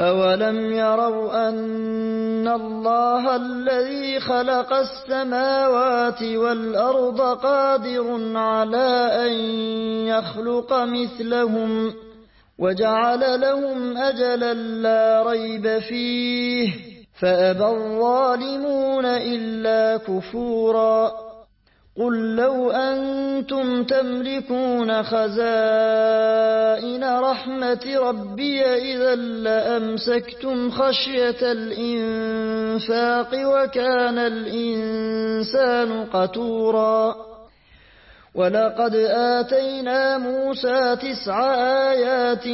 أَوَلَمْ يَرَوْا أَنَّ اللَّهَ الَّذِي خَلَقَ السَّمَاوَاتِ وَالْأَرْضَ قَادِرٌ عَلَىٰ أَن يَخْلُقَ مِثْلَهُمْ وَجَعَلَ لَهُمْ أَجَلًا لَّا رَيْبَ فِيهِ فَأَبَى الظَّالِمُونَ إِلَّا كُفُورًا قُل لَّوْ أَنتُمْ تَمْلِكُونَ خَزَائِنَ رَحْمَةِ رَبِّي إِذًا لَّأَمْسَكْتُمْ خَشْيَةَ الْإِنفَاقِ وَكَانَ الْإِنسَانُ قَتُورًا وَلَقَدْ آتَيْنَا مُوسَىٰ 9 آيَاتٍ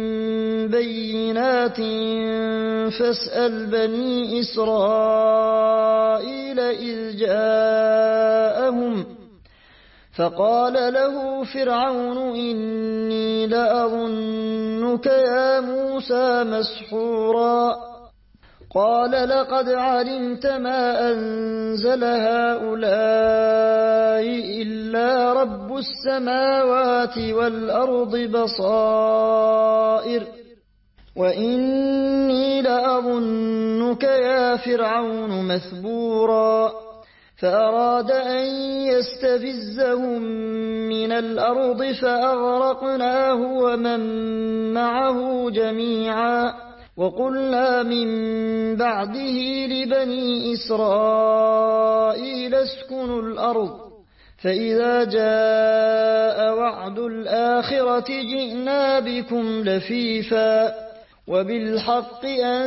بَيِّنَاتٍ فَاسْأَلْ بَنِي إِسْرَائِيلَ إِذْ جَاءَهُمْ فَقَالَ لَهُ فِرْعَوْنُ إِنِّي لَأَظُنُّكَ يَا مُوسَىٰ مَسْحُورًا قَالَ لَقَدْ عَلِمْتَ مَا أَنزَلَ هَٰؤُلَاءِ إِلَّا رَبُّ السَّمَاوَاتِ وَالْأَرْضِ بَصَائِرَ وَإِنِّي لَأَظُنُّكَ يَا فِرْعَوْنُ مَثْبُورًا فَأَرَادَ أَن يَسْتَفِزَّهُم مِّنَ الْأَرْضِ فَأَغْرَقْنَاهُ وَمَن مَّعَهُ جَمِيعًا وَقُلْنَا مِن بَعْدِهِ لِبَنِي إِسْرَائِيلَ اسْكُنُوا الْأَرْضَ فَإِذَا جَاءَ وَعْدُ الْآخِرَةِ جِئْنَا بِكُمْ لَفِيفًا وَبِالْحَقِّ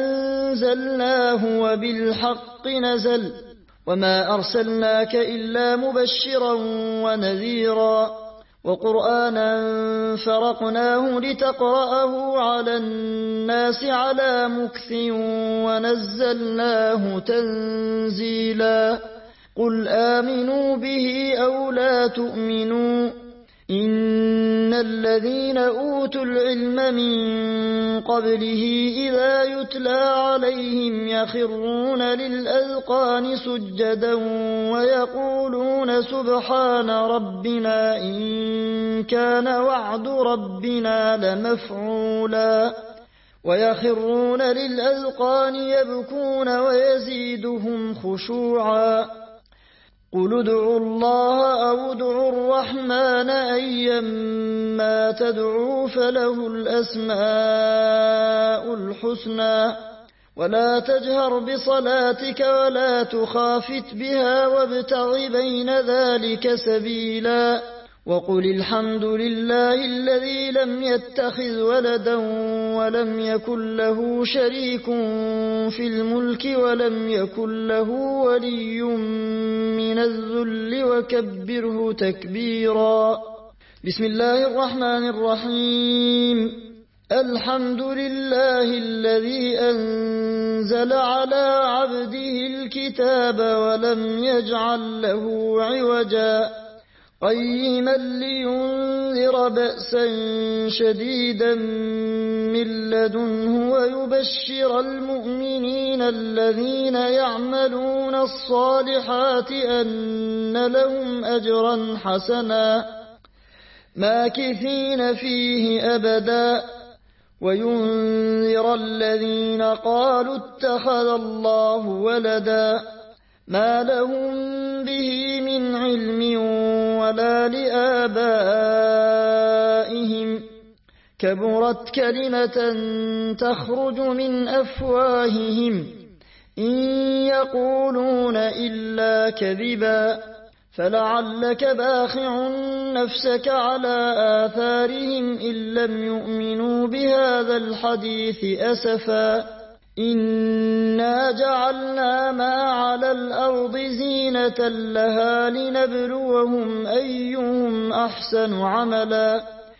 أَنزَلْنَاهُ وَبِالْحَقِّ نَزَلَ وَمَا أَرْسَلْنَاكَ إِلَّا مُبَشِّرًا وَنَذِيرًا وَقُرْآنًا فَرَقْنَاهُ لِتَقْرَأَهُ عَلَى النَّاسِ عَلَىٰ مُكْثٍ وَنَزَّلْنَاهُ تَنزِيلًا قُلْ آمِنُوا بِهِ أَوْ لَا تُؤْمِنُوا إِنَّ الَّذِينَ أُوتُوا الْعِلْمَ مِن قَبْلِهِ إِذَا يُتْلَىٰ عَلَيْهِمْ يَخِرُّونَ لِلْأَذْقَانِ سُجَّدًا وَيَقُولُونَ سُبْحَانَ رَبِّنَا إِن كَانَ وَعْدُ رَبِّنَا لَمَفْعُولًا وَيَخِرُّونَ لِلْأَذْقَانِ يَبْكُونَ وَيَزِيدُهُمْ خُشُوعًا قُلِ ادْعُوا اللَّهَ أَوِ ادْعُوا الرَّحْمَٰنَ أَيًّا مَّا تَدْعُوا فَلَهُ الْأَسْمَاءُ الْحُسْنَىٰ وَلَا تَجْهَرْ بِصَلَاتِكَ وَلَا تُخَافِتْ بِهَا وَابْتَغِ بَيْنَ ذَٰلِكَ سَبِيلًا وَقُلِ الْحَمْدُ لِلَّهِ الَّذِي لَمْ يَتَّخِذْ وَلَدًا وَلَمْ يَكُن لَّهُ شَرِيكٌ فِي الْمُلْكِ وَلَمْ يَكُن لَّهُ وَلِيٌّ مِّنَ الذُّلِّ وَكَبِّرْهُ تَكْبِيرًا بسم الله الرحمن الرحيم الحمد لله الذي أنزل على عبده الكتاب ولم يجعل له عوجا قيما لينذر بأسا شديدا من لدنه ويبشر المؤمنين الذين يعملون الصالحات أن لهم أجرا حسنا ماكثين فيه أبدا وينذر الذين قالوا اتخذ الله ولدا ما لهم به من علم ولا لآبائهم كبرت كلمة تخرج من أفواههم إن يقولون إلا كذبا فلعلك باخع نفسك على آثارهم إن لم يؤمنوا بهذا الحديث أسفا إنا جعلنا ما على الأرض زينة لها لنبلوهم أيهم أحسن عملا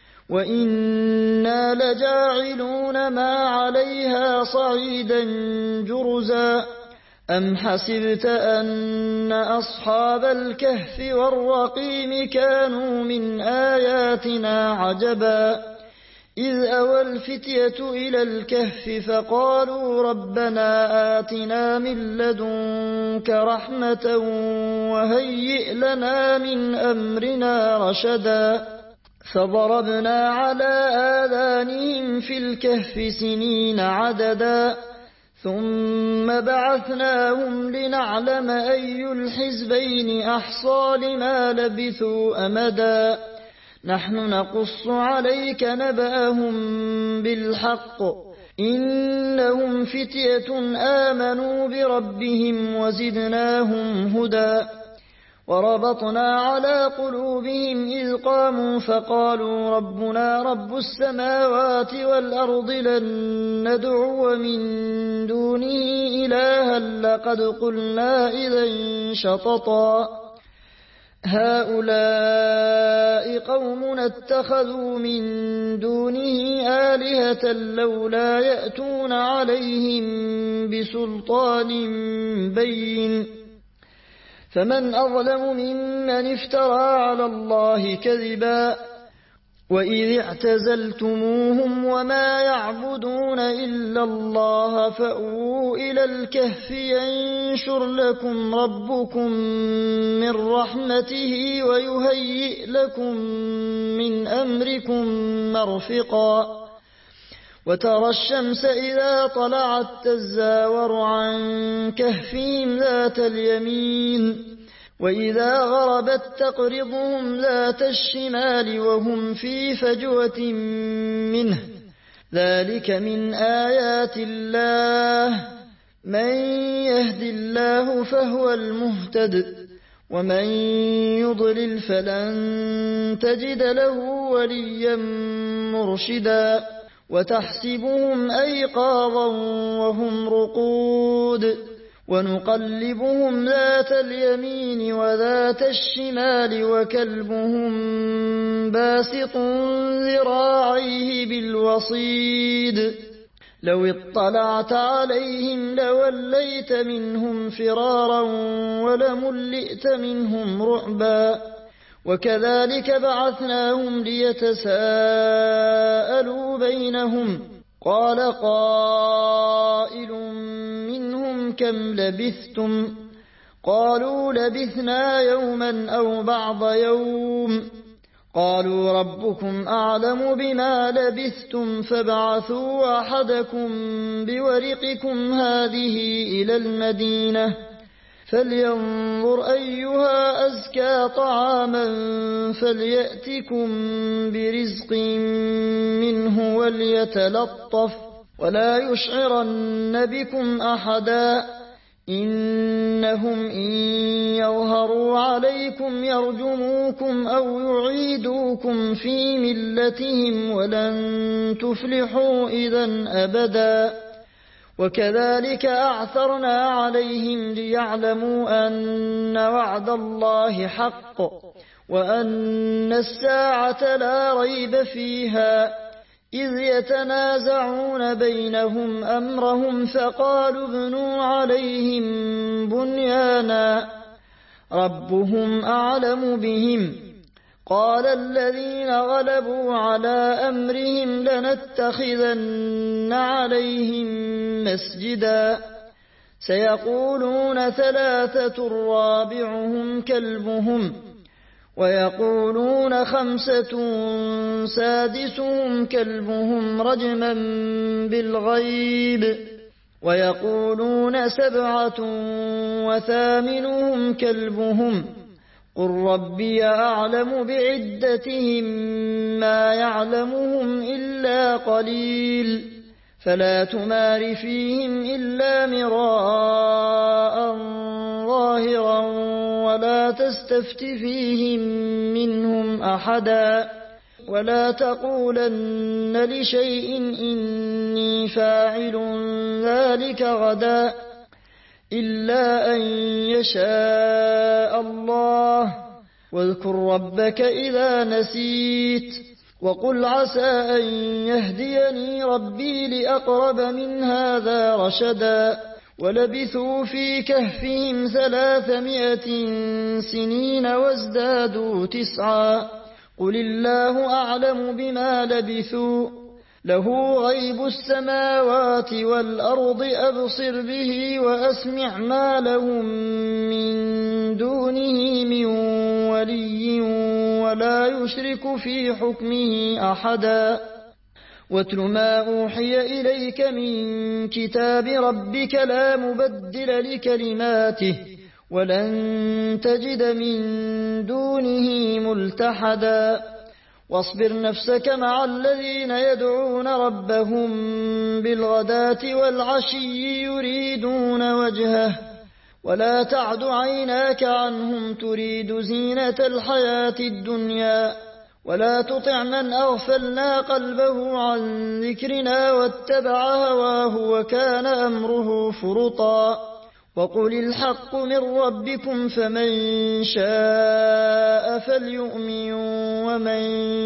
وإنا لجاعلون ما عليها صعيدا جرزا أم حسبت أن أصحاب الكهف والرقيم كانوا من آياتنا عجبا إذ أوى الفتية إلى الكهف فقالوا ربنا آتنا من لدنك رحمة وهيئ لنا من أمرنا رشدا فضربنا على آذانهم في الكهف سنين عددا ثم بعثناهم لنعلم أي الحزبين أحصى لما لبثوا أمدا نحن نقص عليك نبأهم بالحق إنهم فتية آمنوا بربهم وزدناهم هدى وربطنا على قلوبهم إذ قاموا فقالوا ربنا رب السماوات والأرض لن ندعو من دونه إلها لقد قلنا إذا شططا هؤلاء قومنا اتخذوا من دونه آلهة لولا يأتون عليهم بسلطان بين فمن أظلم ممن افترى على الله كذبا وإذ اعتزلتموهم وما يعبدون إلا الله فأووا إلى الكهف ينشر لكم ربكم من رحمته ويهيئ لكم من أمركم مرفقا وترى الشمس إذا طلعت تزاور عن كهفهم ذات اليمين وإذا غربت تقرضهم ذات الشمال وهم في فجوة منه ذلك من آيات الله من يهد الله فهو المهتد ومن يضلل فلن تجد له وليا مرشدا وتحسبهم أيقاظا وهم رقود ونقلبهم ذات اليمين وذات الشمال وكلبهم باسط ذراعيه بالوصيد لو اطلعت عليهم لوليت منهم فرارا ولملئت منهم رعبا وكذلك بعثناهم ليتساءلوا بينهم قال قائل منهم كم لبثتم قالوا لبثنا يوما أو بعض يوم قالوا ربكم أعلم بما لبثتم فابعثوا أحدكم بورقكم هذه إلى المدينة فلينظر أيها أزكى طعاما فليأتكم برزق منه وليتلطف ولا يشعرن بكم أحدا إنهم إن يظهروا عليكم يرجموكم أو يعيدوكم في ملتهم ولن تفلحوا إذا أبدا وكذلك أعثرنا عليهم ليعلموا أن وعد الله حق وأن الساعة لا ريب فيها إذ يتنازعون بينهم أمرهم فقالوا ابنوا عليهم بنيانا ربهم أعلم بهم قال الذين غلبوا على أمرهم لنتخذن عليهم مسجدا سيقولون ثلاثة رابعهم كلبهم ويقولون خمسة سادسهم كلبهم رجما بالغيب ويقولون سبعة وثامنهم كلبهم قل ربي أعلم بعدتهم ما يعلمهم إلا قليل فلا تمار فيهم إلا مراء ظاهرا ولا تستفت فيهم منهم أحدا ولا تقولن لشيء إني فاعل ذلك غدا إلا أن يشاء الله واذكر ربك إذا نسيت وقل عسى أن يهديني ربي لأقرب من هذا رشدا ولبثوا في كهفهم 300 سنين وازدادوا 9 قل الله أعلم بما لبثوا له غيب السماوات والأرض أبصر به وأسمع ما لهم من دونه من ولي ولا يشرك في حكمه أحدا واتل ما أوحي إليك من كتاب ربك لا مبدل لكلماته ولن تجد من دونه ملتحدا واصبر نفسك مع الذين يدعون ربهم بالغداة والعشي يريدون وجهه ولا تعد عيناك عنهم تريد زينة الحياة الدنيا ولا تطع من أغفلنا قلبه عن ذكرنا واتبع هواه وكان أمره فرطا وقل الحق من ربكم فمن شاء فليؤمن ومن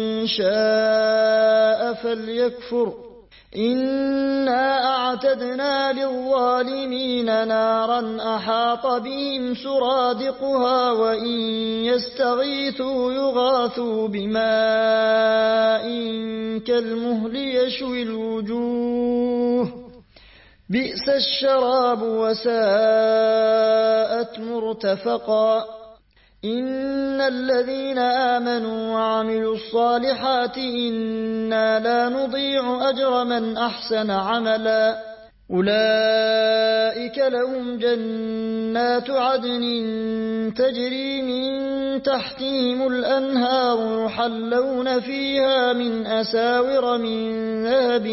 شاء فليكفر إنا أعتدنا للظالمين نارا أحاط بهم سرادقها وإن يستغيثوا يغاثوا بماء كالمهل يشوي الوجوه بئس الشراب وساءت مرتفقا إن الذين آمنوا وعملوا الصالحات إنا لا نضيع أجر من أحسن عملا أولئك لهم جنات عدن تجري من تحتهم الأنهار يحلون فيها من أساور من ذهب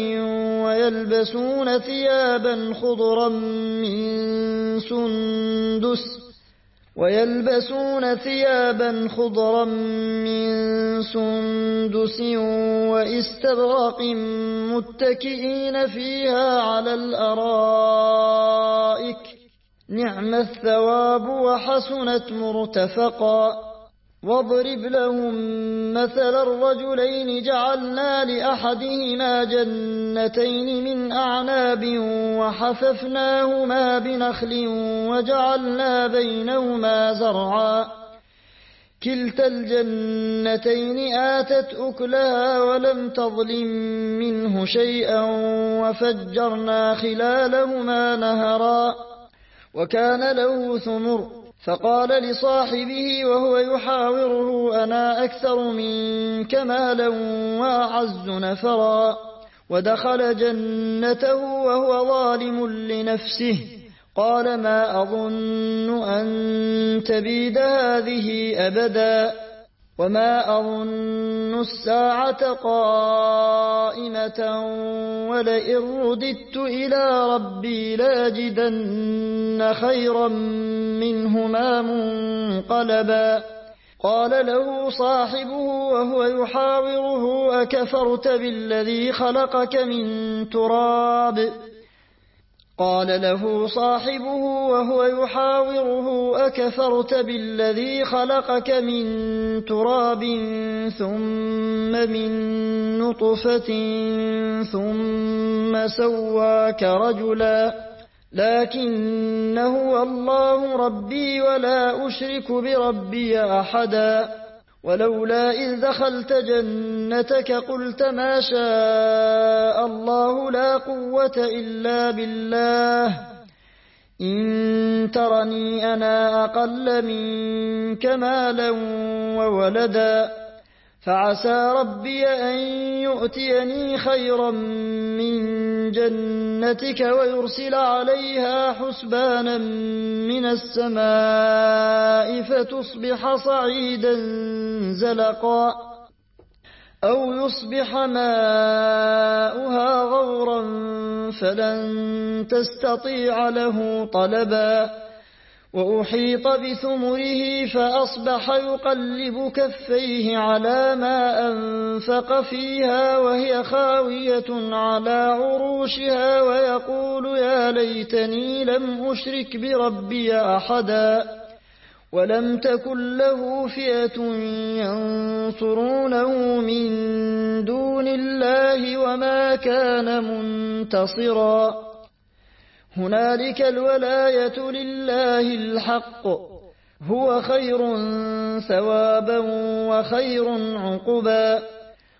ويلبسون ثيابا خضرا من سندس وإستبرق متكئين فيها على الأرائك نعم الثواب وحسنت مرتفقا واضرب لهم مثل الرجلين جعلنا لأحدهما جنتين من أعناب وحففناهما بنخل وجعلنا بينهما زرعا كلتا الجنتين آتت أكلها ولم تظلم منه شيئا وفجرنا خلالهما نهرا وكان له ثمر فقال لصاحبه وهو يحاوره أنا أكثر منك مالا وأعز نفرا ودخل جنته وهو ظالم لنفسه قال ما أظن أن تبيد هذه أبدا وما أظن الساعة قائمة ولئن رددت إلى ربي لاجدن خيرا منهما منقلبا قال له صاحبه وهو يحاوره أكفرت بالذي خلقك من تراب قال له صاحبه وهو يحاوره أكفرت بالذي خلقك من تراب ثم من نطفة ثم سواك رجلا لكن هو الله ربي ولا أشرك بربي أحدا ولولا إذ دخلت جنتك قلت ما شاء الله لا قوة إلا بالله إن ترني أنا أقل منك مالا وولدا فعسى ربي أن يؤتيني خيرا من جنتك ويرسل عليها حسبانا من السماء فتصبح صعيدا زلقا أو يصبح ماؤها غورا فلن تستطيع له طلبا وأحيط بثمره فأصبح يقلب كفيه على ما أنفق فيها وهي خاوية على عروشها ويقول يا ليتني لم أشرك بربي أحدا ولم تكن له فئة ينصرونه من دون الله وما كان منتصرا هنالك الولاية لله الحق هو خير ثوابا وخير عقبا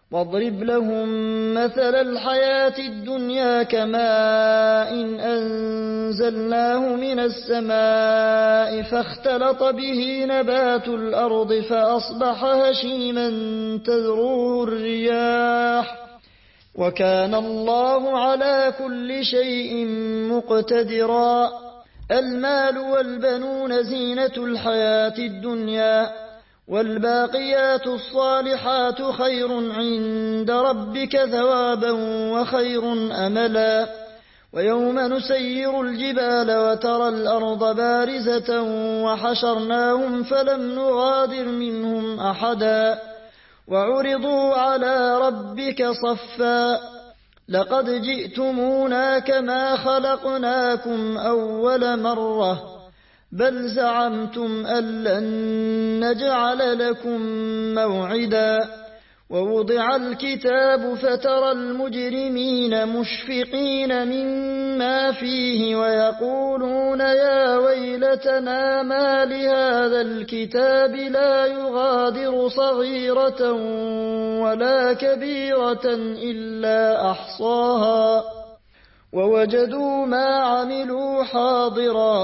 واضرب لهم مثل الحياة الدنيا كماء إن أنزلناه من السماء فاختلط به نبات الأرض فأصبح هشيما تذروه الرياح وكان الله على كل شيء مقتدرا. المال والبنون زينة الحياة الدنيا والباقيات الصالحات خير عند ربك ثوابا وخير أملا. ويوم نسير الجبال وترى الأرض بارزة وحشرناهم فلم نغادر منهم أحدا وعرضوا على ربك صفا لقد جئتمونا كما خلقناكم أول مرة بل زعمتم أن لن نجعل لكم موعدا. ووضع الكتاب فترى المجرمين مشفقين مما فيه ويقولون يا ويلتنا ما لهذا الكتاب لا يغادر صغيرة ولا كبيرة إلا أحصاها ووجدوا ما عملوا حاضرا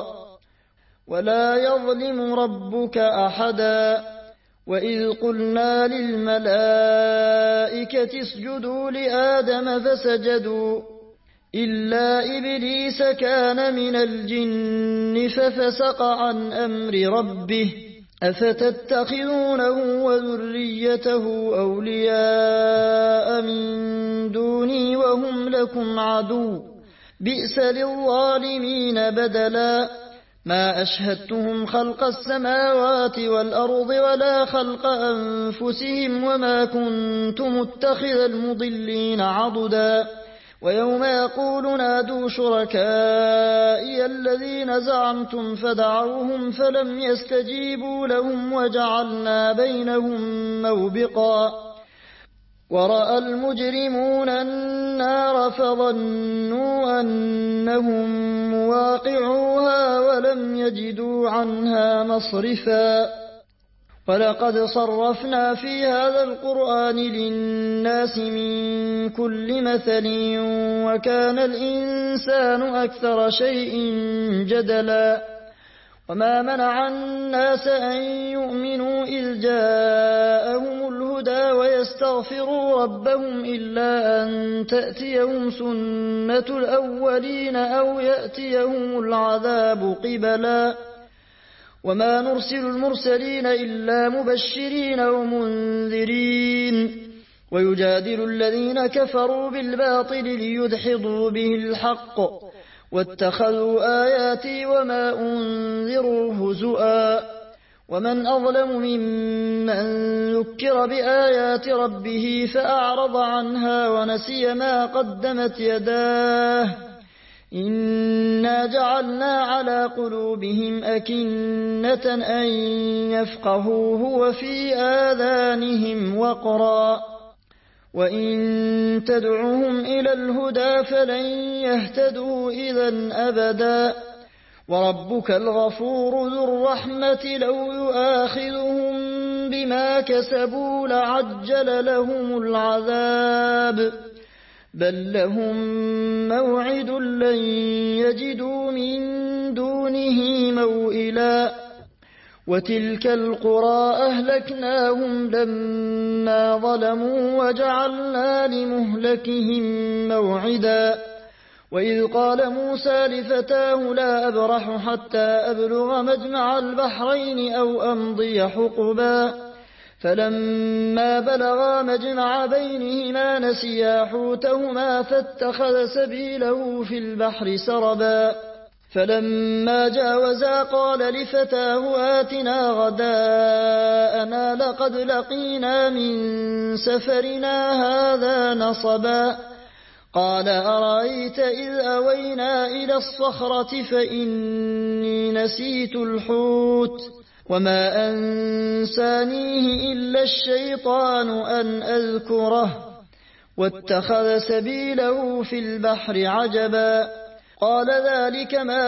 ولا يظلم ربك أحدا. وإذ قلنا للملائكة اسجدوا لآدم فسجدوا إلا إبليس كان من الجن ففسق عن أمر ربه أفتتخذونه وذريته أولياء من دوني وهم لكم عدو بئس للظالمين بدلا. ما أشهدتهم خلق السماوات والأرض ولا خلق أنفسهم وما كنت متخذ المضلين عضدا. ويوم يقول نادوا شركائي الذين زعمتم فدعوهم فلم يستجيبوا لهم وجعلنا بينهم موبقا. ورأى المجرمون النار فظنوا أنهم مواقعوها ولم يجدوا عنها مصرفا. ولقد صرفنا في هذا القرآن للناس من كل مثل وكان الإنسان أكثر شيء جدلا. وما منع الناس أن يؤمنوا إذ جاءهم الهدى ويستغفروا ربهم إلا أن تأتيهم سنة الأولين أو يأتيهم العذاب قبلا. وما نرسل المرسلين إلا مبشرين ومنذرين ويجادل الذين كفروا بالباطل ليدحضوا به الحق واتخذوا آياتي وما أنذروا هزؤا. ومن أظلم ممن ذكر بآيات ربه فأعرض عنها ونسي ما قدمت يداه إنا جعلنا على قلوبهم أكنة أن يفقهوه وفي آذانهم وقرا وإن تدعوهم إلى الهدى فلن يهتدوا إذا أبدا. وربك الغفور ذو الرحمة لو يؤاخذهم بما كسبوا لعجل لهم العذاب بل لهم موعد لن يجدوا من دونه موئلا. وتلك القرى أهلكناهم لما ظلموا وجعلنا لمهلكهم موعدا. وإذ قال موسى لفتاه لا أبرح حتى أبلغ مجمع البحرين أو أمضي حقبا فلما بلغا مجمع بينهما نسيا حوتهما فاتخذ سبيله في البحر سربا. فلما جاوزا قال لفتاه آتنا غداءنا لقد لقينا من سفرنا هذا نصبا. قال أرأيت إذ أوينا إلى الصخرة فإني نسيت الحوت وما أنسانيه إلا الشيطان أن أذكره واتخذ سبيله في البحر عجبا. قال ذلك ما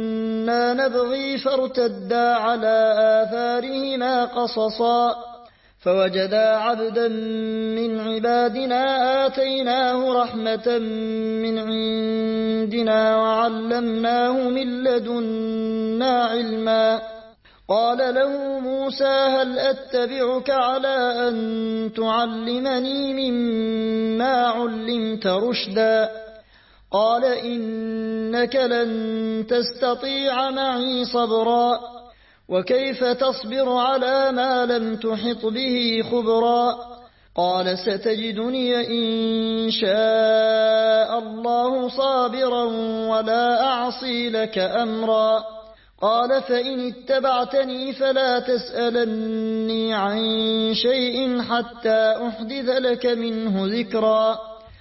كنا نبغي فارتدا على آثارهما قصصا فوجدا عبدا من عبادنا آتيناه رحمة من عندنا وعلمناه من لدنا علما. قال له موسى هل أتبعك على أن تعلمني مما علمت رشدا؟ قال إنك لن تستطيع معي صبرا وكيف تصبر على ما لم تحط به خبرا؟ قال ستجدني إن شاء الله صابرا ولا أعصي لك أمرا. قال فإن اتبعتني فلا تسألني عن شيء حتى أحدث لك منه ذكرا.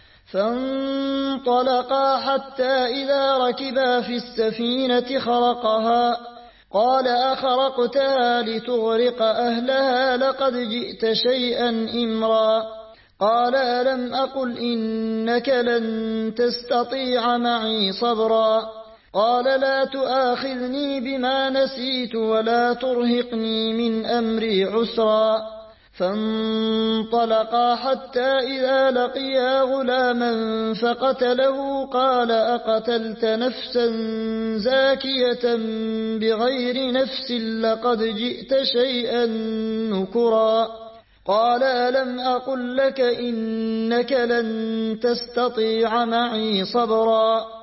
فانطلقا حتى إذا ركبا في السفينة خرقها قال أخرقتها لتغرق أهلها لقد جئت شيئا إمرا. قال ألم أقل إنك لن تستطيع معي صبرا؟ قال لا تؤاخذني بما نسيت ولا ترهقني من أمري عسرا. فانطلقا حتى إذا لقيا غلاما فقتله قال أقتلت نفسا زاكية بغير نفس لقد جئت شيئا نكرا. قال ألم أقل لك إنك لن تستطيع معي صبرا؟